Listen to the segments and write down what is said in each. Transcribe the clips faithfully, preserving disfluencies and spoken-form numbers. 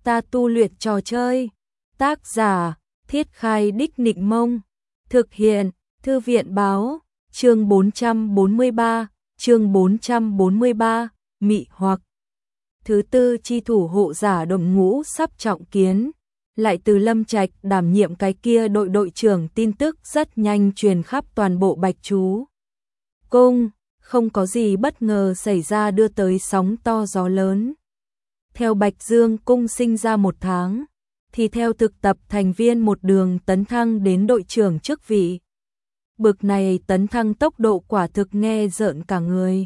ta tu luyện trò chơi. Tác giả, Thiết Khai Đích Nịnh Mông. Thực hiện, Thư viện Báo. Chương bốn trăm bốn mươi ba, chương bốn trăm bốn mươi ba, mị hoặc. Thứ tư chi thủ hộ giả đội ngũ sắp trọng kiến. Lại từ Lâm Trạch đảm nhiệm cái kia đội đội trưởng, tin tức rất nhanh truyền khắp toàn bộ Bạch Chú Cung, không có gì bất ngờ xảy ra đưa tới sóng to gió lớn. Theo Bạch Dương Cung sinh ra một tháng, thì theo thực tập thành viên một đường tấn thăng đến đội trưởng chức vị. Bực này tấn thăng tốc độ quả thực nghe rợn cả người.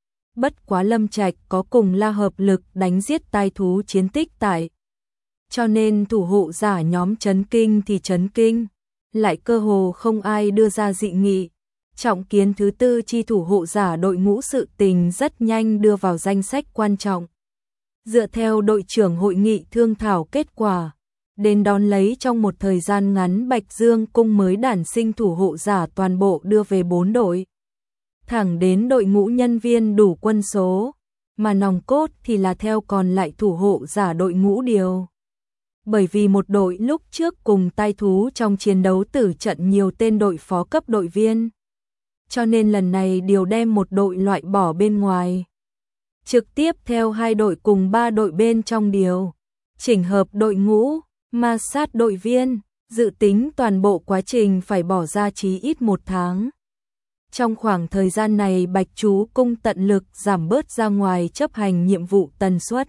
Bất quá Lâm Trạch có cùng là hợp lực đánh giết tai thú chiến tích tại. Cho nên thủ hộ giả nhóm chấn kinh thì chấn kinh, lại cơ hồ không ai đưa ra dị nghị. Trọng kiến thứ tư chi thủ hộ giả đội ngũ sự tình rất nhanh đưa vào danh sách quan trọng. Dựa theo đội trưởng hội nghị thương thảo kết quả, đến đón lấy trong một thời gian ngắn Bạch Dương Cung mới đản sinh thủ hộ giả toàn bộ đưa về bốn đội. Thẳng đến đội ngũ nhân viên đủ quân số, mà nòng cốt thì là theo còn lại thủ hộ giả đội ngũ điều. Bởi vì một đội lúc trước cùng tai thú trong chiến đấu tử trận nhiều tên đội phó cấp đội viên, cho nên lần này điều đem một đội loại bỏ bên ngoài. Trực tiếp theo hai đội cùng ba đội bên trong điều, chỉnh hợp đội ngũ, ma sát đội viên, dự tính toàn bộ quá trình phải bỏ ra chí ít một tháng. Trong khoảng thời gian này Bạch Chú Cung tận lực giảm bớt ra ngoài chấp hành nhiệm vụ tần suất.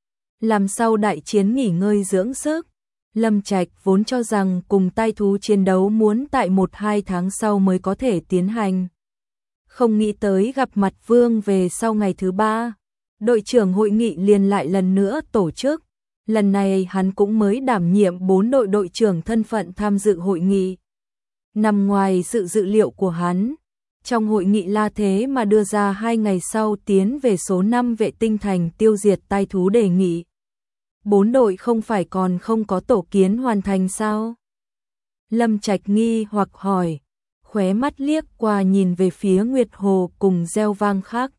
Làm sau đại chiến nghỉ ngơi dưỡng sức, Lâm Trạch vốn cho rằng cùng tai thú chiến đấu muốn tại một hai tháng sau mới có thể tiến hành. Không nghĩ tới gặp mặt Vương về sau ngày thứ ba, đội trưởng hội nghị liền lại lần nữa tổ chức. Lần này hắn cũng mới đảm nhiệm bốn đội đội trưởng thân phận tham dự hội nghị. Nằm ngoài sự dự liệu của hắn, trong hội nghị la thế mà đưa ra hai ngày sau tiến về số năm vệ tinh thành tiêu diệt tai thú đề nghị. Bốn đội không phải còn không có tổ kiến hoàn thành sao? Lâm Trạch nghi hoặc hỏi, khóe mắt liếc qua nhìn về phía Nguyệt Hồ cùng Gieo Vang khác.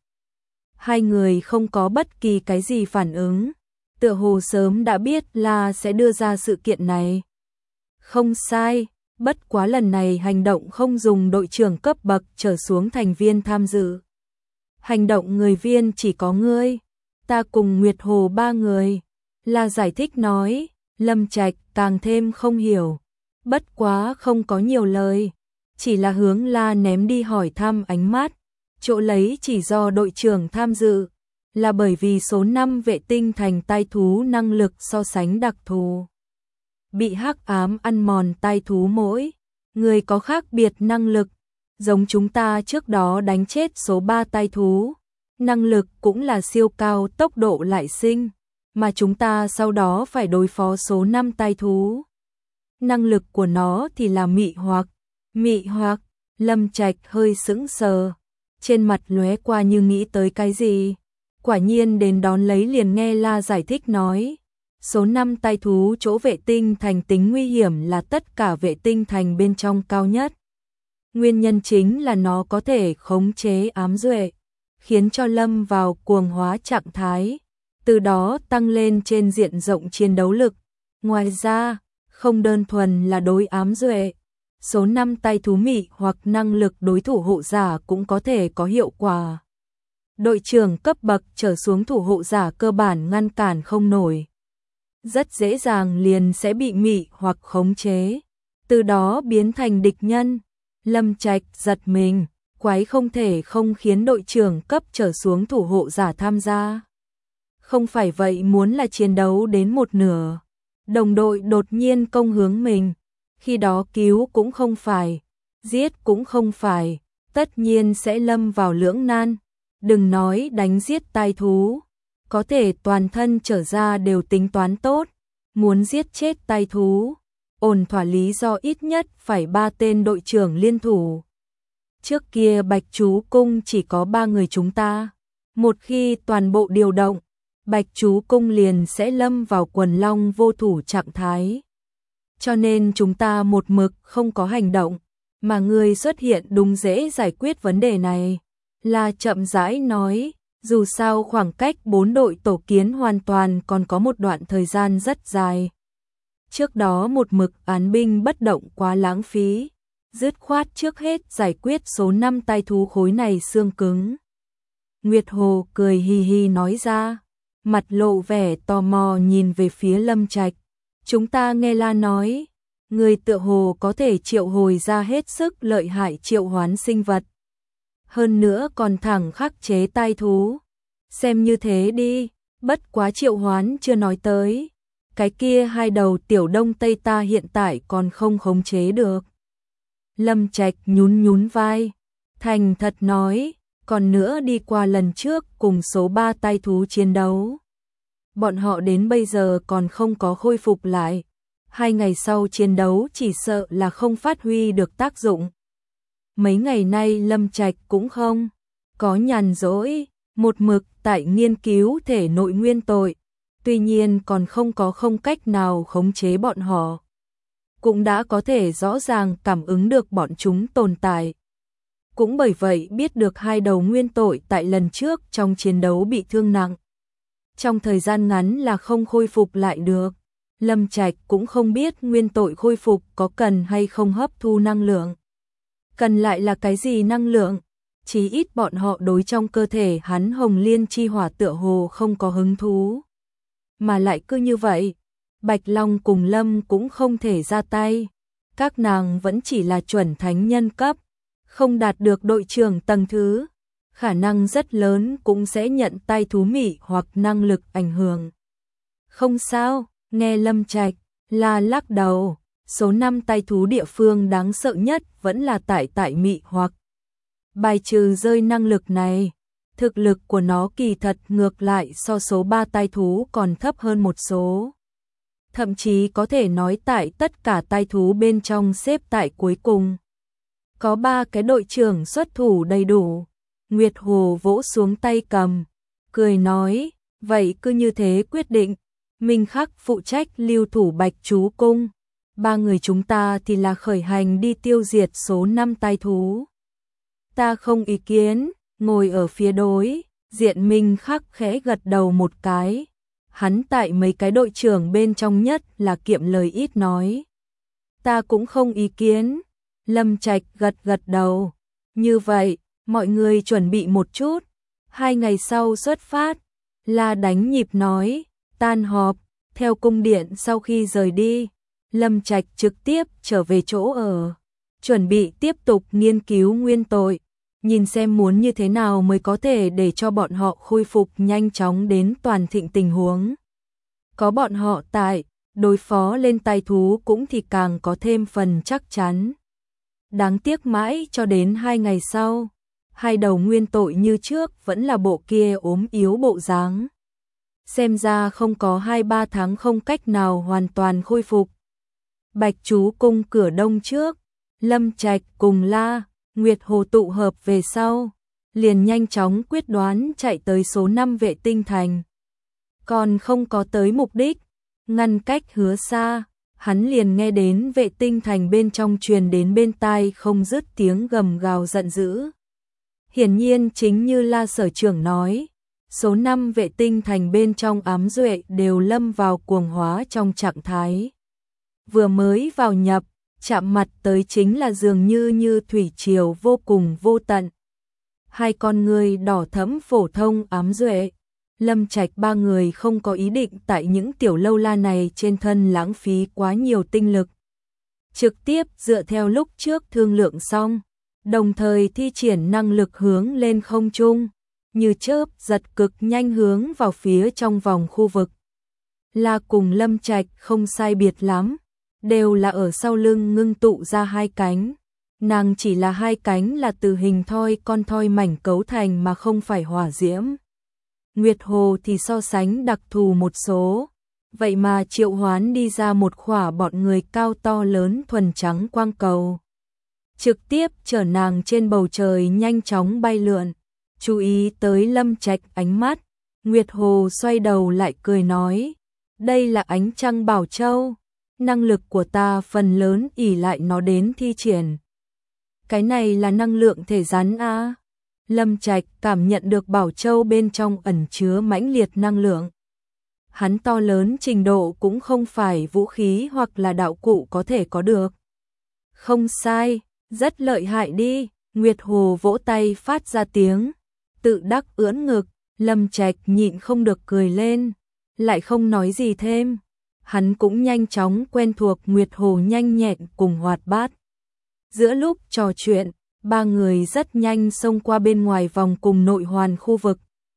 Hai người không có bất kỳ cái gì phản ứng, tựa hồ sớm đã biết là sẽ đưa ra sự kiện này. Không sai, bất quá lần này hành động không dùng đội trưởng cấp bậc trở xuống thành viên tham dự. Hành động người viên chỉ có ngươi, ta cùng Nguyệt Hồ ba người. Là giải thích nói, Lâm Trạch càng thêm không hiểu. Bất quá không có nhiều lời, chỉ là hướng La ném đi hỏi thăm ánh mắt. Chỗ lấy chỉ do đội trưởng tham dự, là bởi vì số năm vệ tinh thành tai thú năng lực so sánh đặc thù. Bị hắc ám ăn mòn tai thú mỗi người có khác biệt năng lực, giống chúng ta trước đó đánh chết số ba tai thú, năng lực cũng là siêu cao tốc độ lại sinh, mà chúng ta sau đó phải đối phó số năm tai thú. Năng lực của nó thì là mị hoặc. Mị hoặc, Lâm Trạch hơi sững sờ, trên mặt lóe qua như nghĩ tới cái gì. Quả nhiên đến đón lấy liền nghe La giải thích nói, số năm tai thú chỗ vệ tinh thành tính nguy hiểm là tất cả vệ tinh thành bên trong cao nhất. Nguyên nhân chính là nó có thể khống chế ám duệ, khiến cho lâm vào cuồng hóa trạng thái, từ đó tăng lên trên diện rộng chiến đấu lực. Ngoài ra, không đơn thuần là đối ám duệ, số năm tai thú mị hoặc năng lực đối thủ hộ giả cũng có thể có hiệu quả. Đội trưởng cấp bậc trở xuống thủ hộ giả cơ bản ngăn cản không nổi, rất dễ dàng liền sẽ bị mị hoặc khống chế, từ đó biến thành địch nhân. Lâm Trạch giật mình, quái không thể không khiến đội trưởng cấp trở xuống thủ hộ giả tham gia. Không phải vậy muốn là chiến đấu đến một nửa, đồng đội đột nhiên công hướng mình, khi đó cứu cũng không phải, giết cũng không phải, tất nhiên sẽ lâm vào lưỡng nan. Đừng nói đánh giết tai thú, có thể toàn thân trở ra đều tính toán tốt, muốn giết chết tai thú, ổn thỏa lý do ít nhất phải ba tên đội trưởng liên thủ. Trước kia Bạch Chú Cung chỉ có ba người chúng ta, một khi toàn bộ điều động, Bạch Chú Cung liền sẽ lâm vào quần long vô thủ trạng thái. Cho nên chúng ta một mực không có hành động, mà người xuất hiện đúng dễ giải quyết vấn đề này. Là chậm rãi nói, Dù sao khoảng cách bốn đội tổ kiến hoàn toàn còn có một đoạn thời gian rất dài. Trước đó một mực án binh bất động quá lãng phí, dứt khoát trước hết giải quyết số năm tai thú khối này xương cứng. Nguyệt Hồ cười hì hì nói ra, mặt lộ vẻ tò mò nhìn về phía Lâm Trạch. Chúng ta nghe La nói, người tựa hồ có thể triệu hồi ra hết sức lợi hại triệu hoán sinh vật. Hơn nữa còn thẳng khắc chế tai thú. Xem như thế đi, bất quá triệu hoán chưa nói tới. Cái kia hai đầu tiểu đông tây ta hiện tại còn không khống chế được. Lâm Trạch nhún nhún vai, thành thật nói, còn nữa đi qua lần trước cùng số ba tai thú chiến đấu. Bọn họ đến bây giờ còn không có khôi phục lại. Hai ngày sau chiến đấu chỉ sợ là không phát huy được tác dụng. Mấy ngày nay Lâm Trạch cũng không có nhàn rỗi, một mực tại nghiên cứu thể nội nguyên tội, tuy nhiên còn không có không cách nào khống chế bọn họ. Cũng đã có thể rõ ràng cảm ứng được bọn chúng tồn tại. Cũng bởi vậy biết được hai đầu nguyên tội tại lần trước trong chiến đấu bị thương nặng. Trong thời gian ngắn là không khôi phục lại được. Lâm Trạch cũng không biết nguyên tội khôi phục có cần hay không hấp thu năng lượng. Cần lại là cái gì năng lượng? Chí ít bọn họ đối trong cơ thể hắn hồng liên chi hỏa tựa hồ không có hứng thú. Mà lại cứ như vậy, Bạch Long cùng Lâm cũng không thể ra tay. Các nàng vẫn chỉ là chuẩn thánh nhân cấp, không đạt được đội trưởng tầng thứ. Khả năng rất lớn cũng sẽ nhận tai thú mị hoặc năng lực ảnh hưởng. Không sao, nghe Lâm Trạch là lắc đầu. Số năm tai thú địa phương đáng sợ nhất vẫn là tại tại mị hoặc. Bài trừ rơi năng lực này, thực lực của nó kỳ thật ngược lại so số ba tai thú còn thấp hơn một số. Thậm chí có thể nói tại tất cả tai thú bên trong xếp tại cuối cùng. Có ba cái đội trưởng xuất thủ đầy đủ. Nguyệt Hồ vỗ xuống tay cầm, cười nói, vậy cứ như thế quyết định. Minh Khắc phụ trách lưu thủ Bạch Chú Cung. Ba người chúng ta thì là khởi hành đi tiêu diệt số năm tai thú. Ta không ý kiến, ngồi ở phía đối, diện Minh Khắc khẽ gật đầu một cái. Hắn tại mấy cái đội trưởng bên trong nhất là kiệm lời ít nói. Ta cũng không ý kiến. Lâm Trạch gật gật đầu. Như vậy, mọi người chuẩn bị một chút. Hai ngày sau xuất phát. La đánh nhịp nói, tan họp, theo cung điện sau khi rời đi. Lâm Trạch trực tiếp trở về chỗ ở, chuẩn bị tiếp tục nghiên cứu nguyên tội, nhìn xem muốn như thế nào mới có thể để cho bọn họ khôi phục nhanh chóng đến toàn thịnh tình huống. Có bọn họ tại, đối phó lên tai thú cũng thì càng có thêm phần chắc chắn. Đáng tiếc mãi cho đến hai ngày sau, hai đầu nguyên tội như trước vẫn là bộ kia ốm yếu bộ dáng. Xem ra không có hai ba tháng không cách nào hoàn toàn khôi phục. Bạch Chú Cung cửa đông trước, Lâm Trạch cùng La, Nguyệt Hồ tụ hợp về sau, liền nhanh chóng quyết đoán chạy tới số năm vệ tinh thành. Còn không có tới mục đích, ngăn cách hứa xa, hắn liền nghe đến vệ tinh thành bên trong truyền đến bên tai không dứt tiếng gầm gào giận dữ. Hiển nhiên chính như La sở trưởng nói, số năm vệ tinh thành bên trong ám duệ đều lâm vào cuồng hóa trong trạng thái. Vừa mới vào nhập, chạm mặt tới chính là dường như như thủy triều vô cùng vô tận. Hai con người đỏ thẫm phổ thông ám duệ. Lâm Trạch ba người không có ý định tại những tiểu lâu la này trên thân lãng phí quá nhiều tinh lực. Trực tiếp dựa theo lúc trước thương lượng xong, đồng thời thi triển năng lực hướng lên không trung, như chớp giật cực nhanh hướng vào phía trong vòng khu vực. La cùng Lâm Trạch không sai biệt lắm, đều là ở sau lưng ngưng tụ ra hai cánh. Nàng chỉ là hai cánh là từ hình thoi con thoi mảnh cấu thành mà không phải hỏa diễm. Nguyệt Hồ thì so sánh đặc thù một số, vậy mà triệu hoán đi ra một khỏa bọn người cao to lớn thuần trắng quang cầu. Trực tiếp chở nàng trên bầu trời nhanh chóng bay lượn, chú ý tới Lâm Trạch ánh mắt. Nguyệt Hồ xoay đầu lại cười nói, đây là ánh trăng bảo châu, năng lực của ta phần lớn ỷ lại nó đến thi triển. Cái này là năng lượng thể rắn a. Lâm Trạch cảm nhận được Bảo Châu bên trong ẩn chứa mãnh liệt năng lượng. Hắn to lớn trình độ cũng không phải vũ khí hoặc là đạo cụ có thể có được. Không sai, rất lợi hại đi, Nguyệt Hồ vỗ tay phát ra tiếng, tự đắc ưỡn ngực, Lâm Trạch nhịn không được cười lên, lại không nói gì thêm. Hắn cũng nhanh chóng quen thuộc Nguyệt Hồ nhanh nhẹn cùng hoạt bát. Giữa lúc trò chuyện, ba người rất nhanh xông qua bên ngoài vòng cùng nội hoàn khu vực.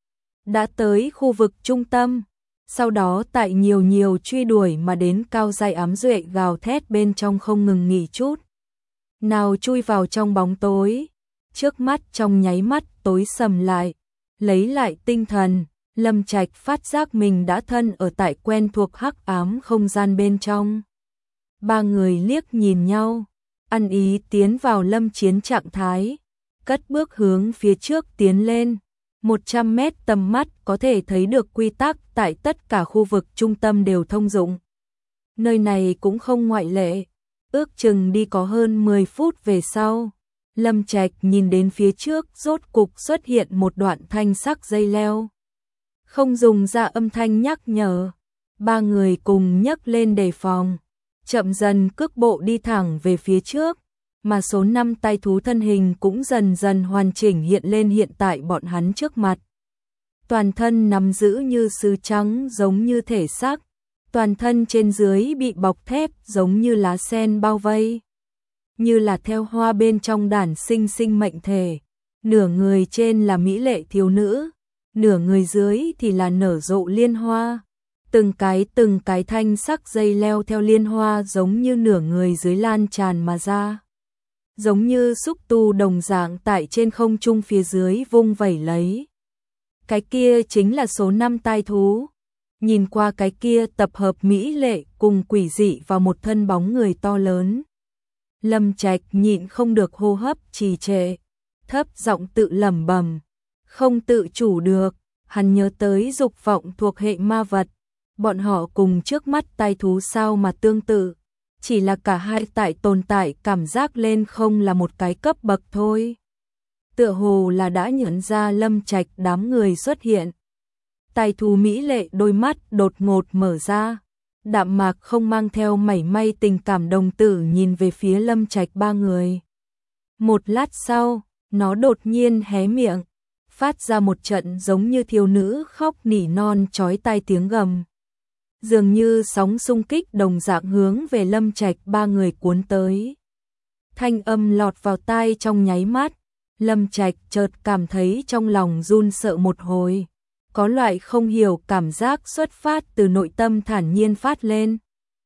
Đã tới khu vực trung tâm, sau đó tại nhiều nhiều truy đuổi mà đến cao giai ám duệ gào thét bên trong không ngừng nghỉ chút. Nào chui vào trong bóng tối, trước mắt trong nháy mắt tối sầm lại, lấy lại tinh thần, Lâm Trạch phát giác mình đã thân ở tại quen thuộc hắc ám không gian bên trong. Ba người liếc nhìn nhau, ăn ý tiến vào lâm chiến trạng thái, cất bước hướng phía trước tiến lên. một trăm mét tầm mắt có thể thấy được quy tắc tại tất cả khu vực trung tâm đều thông dụng. Nơi này cũng không ngoại lệ. Ước chừng đi có hơn mười phút về sau, Lâm Trạch nhìn đến phía trước rốt cục xuất hiện một đoạn thanh sắc dây leo. Không dùng ra âm thanh nhắc nhở, ba người cùng nhấc lên đề phòng, chậm dần cước bộ đi thẳng về phía trước, mà số năm tai thú thân hình cũng dần dần hoàn chỉnh hiện lên hiện tại bọn hắn trước mặt. Toàn thân nắm giữ như sứ trắng giống như thể xác, toàn thân trên dưới bị bọc thép giống như lá sen bao vây, như là theo hoa bên trong đản sinh sinh mệnh thể. Nửa người trên là mỹ lệ thiếu nữ, nửa người dưới thì là nở rộ liên hoa. Từng cái từng cái thanh sắc dây leo theo liên hoa giống như nửa người dưới lan tràn mà ra, giống như xúc tu đồng dạng tại trên không trung phía dưới vung vẩy lấy. Cái kia chính là số năm tai thú. Nhìn qua cái kia tập hợp mỹ lệ cùng quỷ dị vào một thân bóng người to lớn, Lâm Trạch nhịn không được hô hấp trì trệ, thấp giọng tự lẩm bẩm, không tự chủ được. Hắn nhớ tới dục vọng thuộc hệ ma vật, bọn họ cùng trước mắt tai thú sao mà tương tự, chỉ là cả hai tại tồn tại cảm giác lên không là một cái cấp bậc thôi. Tựa hồ là đã nhận ra Lâm Trạch đám người xuất hiện. Tai thú mỹ lệ đôi mắt đột ngột mở ra, đạm mạc không mang theo mảy may tình cảm đồng tử nhìn về phía Lâm Trạch ba người. Một lát sau, nó đột nhiên hé miệng, phát ra một trận giống như thiếu nữ khóc nỉ non chói tai tiếng gầm. Dường như sóng xung kích đồng dạng hướng về Lâm Trạch ba người cuốn tới. Thanh âm lọt vào tai trong nháy mắt, Lâm Trạch chợt cảm thấy trong lòng run sợ một hồi, có loại không hiểu cảm giác xuất phát từ nội tâm thản nhiên phát lên.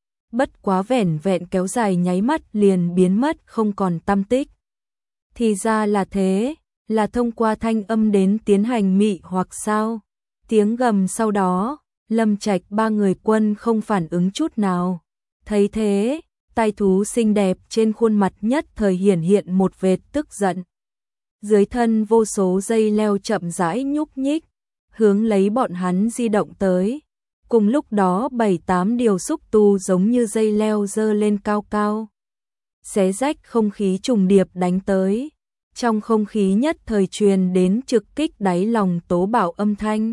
Bất quá vẻn vẹn kéo dài nháy mắt liền biến mất không còn tăm tích. Thì ra là thế, là thông qua thanh âm đến tiến hành mị hoặc sao? Tiếng gầm sau đó, Lâm Trạch ba người quân không phản ứng chút nào. Thấy thế, tai thú xinh đẹp trên khuôn mặt nhất thời hiển hiện một vệt tức giận. Dưới thân vô số dây leo chậm rãi nhúc nhích, hướng lấy bọn hắn di động tới. Cùng lúc đó bảy tám điều xúc tu giống như dây leo dơ lên cao cao, xé rách không khí trùng điệp đánh tới. Trong không khí nhất thời truyền đến trực kích đáy lòng tố bạo âm thanh.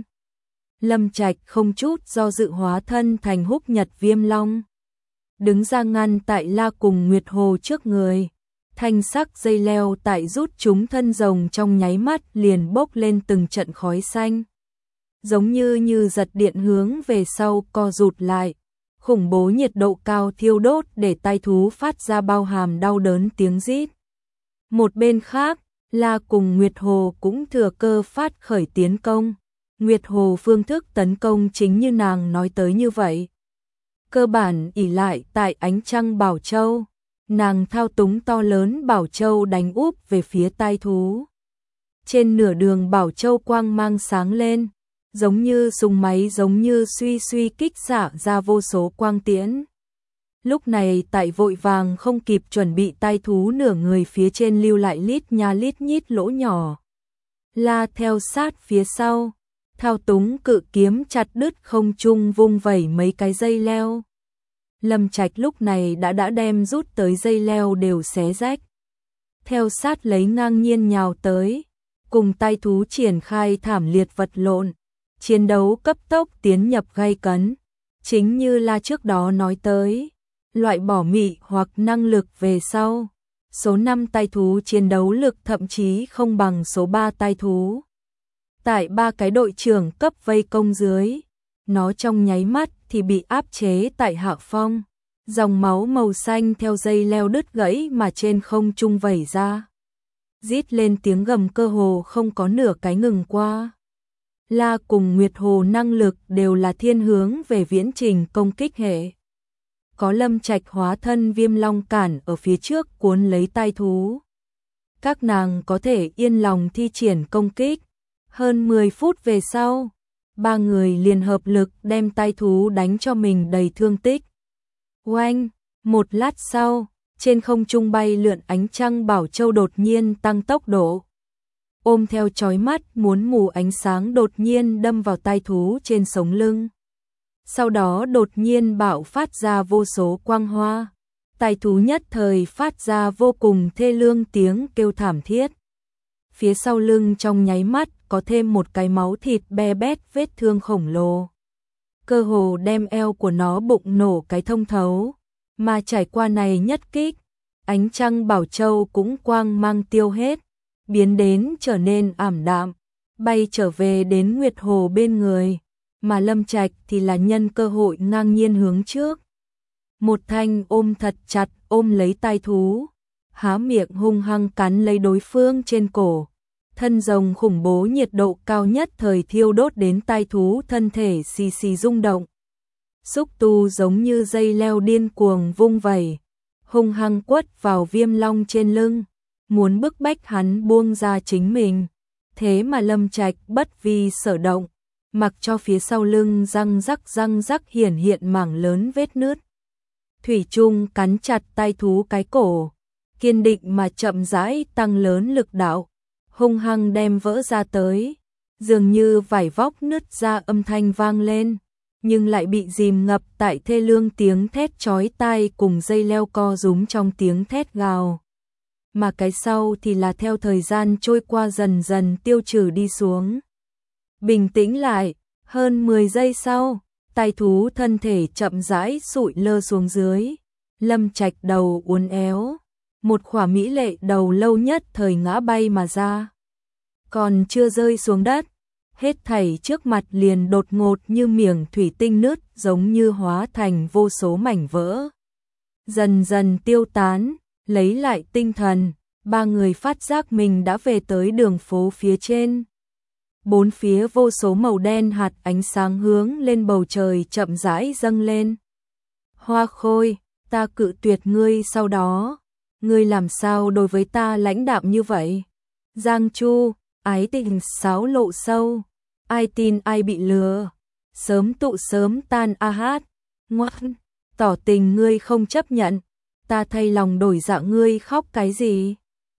Lâm Trạch không chút do dự hóa thân thành Húc Nhật Viêm Long, đứng ra ngăn tại La cùng Nguyệt Hồ trước người. Thanh sắc dây leo tại rút chúng thân rồng trong nháy mắt liền bốc lên từng trận khói xanh, giống như như giật điện hướng về sau co rụt lại. Khủng bố nhiệt độ cao thiêu đốt để tai thú phát ra bao hàm đau đớn tiếng rít. Một bên khác, La cùng Nguyệt Hồ cũng thừa cơ phát khởi tiến công. Nguyệt Hồ phương thức tấn công chính như nàng nói tới như vậy. Cơ bản ỷ lại tại ánh trăng Bảo Châu, nàng thao túng to lớn Bảo Châu đánh úp về phía tai thú. Trên nửa đường Bảo Châu quang mang sáng lên, giống như súng máy giống như suy suy kích xạ ra vô số quang tiễn. Lúc này tại vội vàng không kịp chuẩn bị tai thú nửa người phía trên lưu lại lít nha lít nhít lỗ nhỏ. La theo sát phía sau, thao túng cự kiếm chặt đứt không trung vung vẩy mấy cái dây leo. Lâm Trạch lúc này đã đã đem rút tới dây leo đều xé rách. Theo sát lấy ngang nhiên nhào tới, cùng tai thú triển khai thảm liệt vật lộn, chiến đấu cấp tốc tiến nhập gay cấn, chính như là trước đó nói tới, loại bỏ mị hoặc năng lực về sau. Số năm tai thú chiến đấu lực thậm chí không bằng số ba tai thú. Tại ba cái đội trưởng cấp vây công dưới, nó trong nháy mắt thì bị áp chế tại hạ phong, dòng máu màu xanh theo dây leo đứt gãy mà trên không trung vẩy ra. Rít lên tiếng gầm cơ hồ không có nửa cái ngừng qua. La cùng Nguyệt Hồ năng lực đều là thiên hướng về viễn trình công kích hệ. Có Lâm Trạch hóa thân Viêm Long cản ở phía trước cuốn lấy tai thú. Các nàng có thể yên lòng thi triển công kích. Hơn mười phút về sau, ba người liền hợp lực đem tai thú đánh cho mình đầy thương tích. Oanh, một lát sau, trên không trung bay lượn ánh trăng Bảo Châu đột nhiên tăng tốc độ. Ôm theo chói mắt muốn mù ánh sáng đột nhiên đâm vào tai thú trên sống lưng. Sau đó đột nhiên bạo phát ra vô số quang hoa. Tai thú nhất thời phát ra vô cùng thê lương tiếng kêu thảm thiết. Phía sau lưng trong nháy mắt có thêm một cái máu thịt be bét vết thương khổng lồ. Cơ hồ đem eo của nó bụng nổ cái thông thấu. Mà trải qua này nhất kích, ánh trăng Bảo Châu cũng quang mang tiêu hết, biến đến trở nên ảm đạm, bay trở về đến Nguyệt Hồ bên người, mà Lâm Trạch thì là nhân cơ hội ngang nhiên hướng trước. Một thanh ôm thật chặt ôm lấy tai thú, há miệng hung hăng cắn lấy đối phương trên cổ. Thân rồng khủng bố nhiệt độ cao nhất thời thiêu đốt đến tai thú thân thể xì xì rung động. Xúc tu giống như dây leo điên cuồng vung vẩy, hung hăng quất vào Viêm Long trên lưng, muốn bức bách hắn buông ra chính mình. Thế mà Lâm Trạch bất vi sở động, mặc cho phía sau lưng răng rắc răng rắc hiển hiện mảng lớn vết nứt. Thủy chung cắn chặt tai thú cái cổ, kiên định mà chậm rãi tăng lớn lực đạo, hung hăng đem vỡ ra tới, dường như vải vóc nứt ra âm thanh vang lên, nhưng lại bị dìm ngập tại thê lương tiếng thét chói tai cùng dây leo co rúm trong tiếng thét gào. Mà cái sau thì là theo thời gian trôi qua dần dần tiêu trừ đi xuống. Bình tĩnh lại, hơn mười giây sau, tai thú thân thể chậm rãi sụi lơ xuống dưới. Lâm Trạch đầu uốn éo, một khỏa mỹ lệ đầu lâu nhất thời ngã bay mà ra. Còn chưa rơi xuống đất, hết thảy trước mặt liền đột ngột như miệng thủy tinh nứt, giống như hóa thành vô số mảnh vỡ. Dần dần tiêu tán, lấy lại tinh thần, ba người phát giác mình đã về tới đường phố phía trên. Bốn phía vô số màu đen hạt ánh sáng hướng lên bầu trời chậm rãi dâng lên. Hoa Khôi, ta cự tuyệt ngươi sau đó, ngươi làm sao đối với ta lãnh đạm như vậy? Giang Chu, ái tình sáo lộ sâu, ai tin ai bị lừa, sớm tụ sớm tan a hát, ngoan, tỏ tình ngươi không chấp nhận, ta thay lòng đổi dạ ngươi khóc cái gì?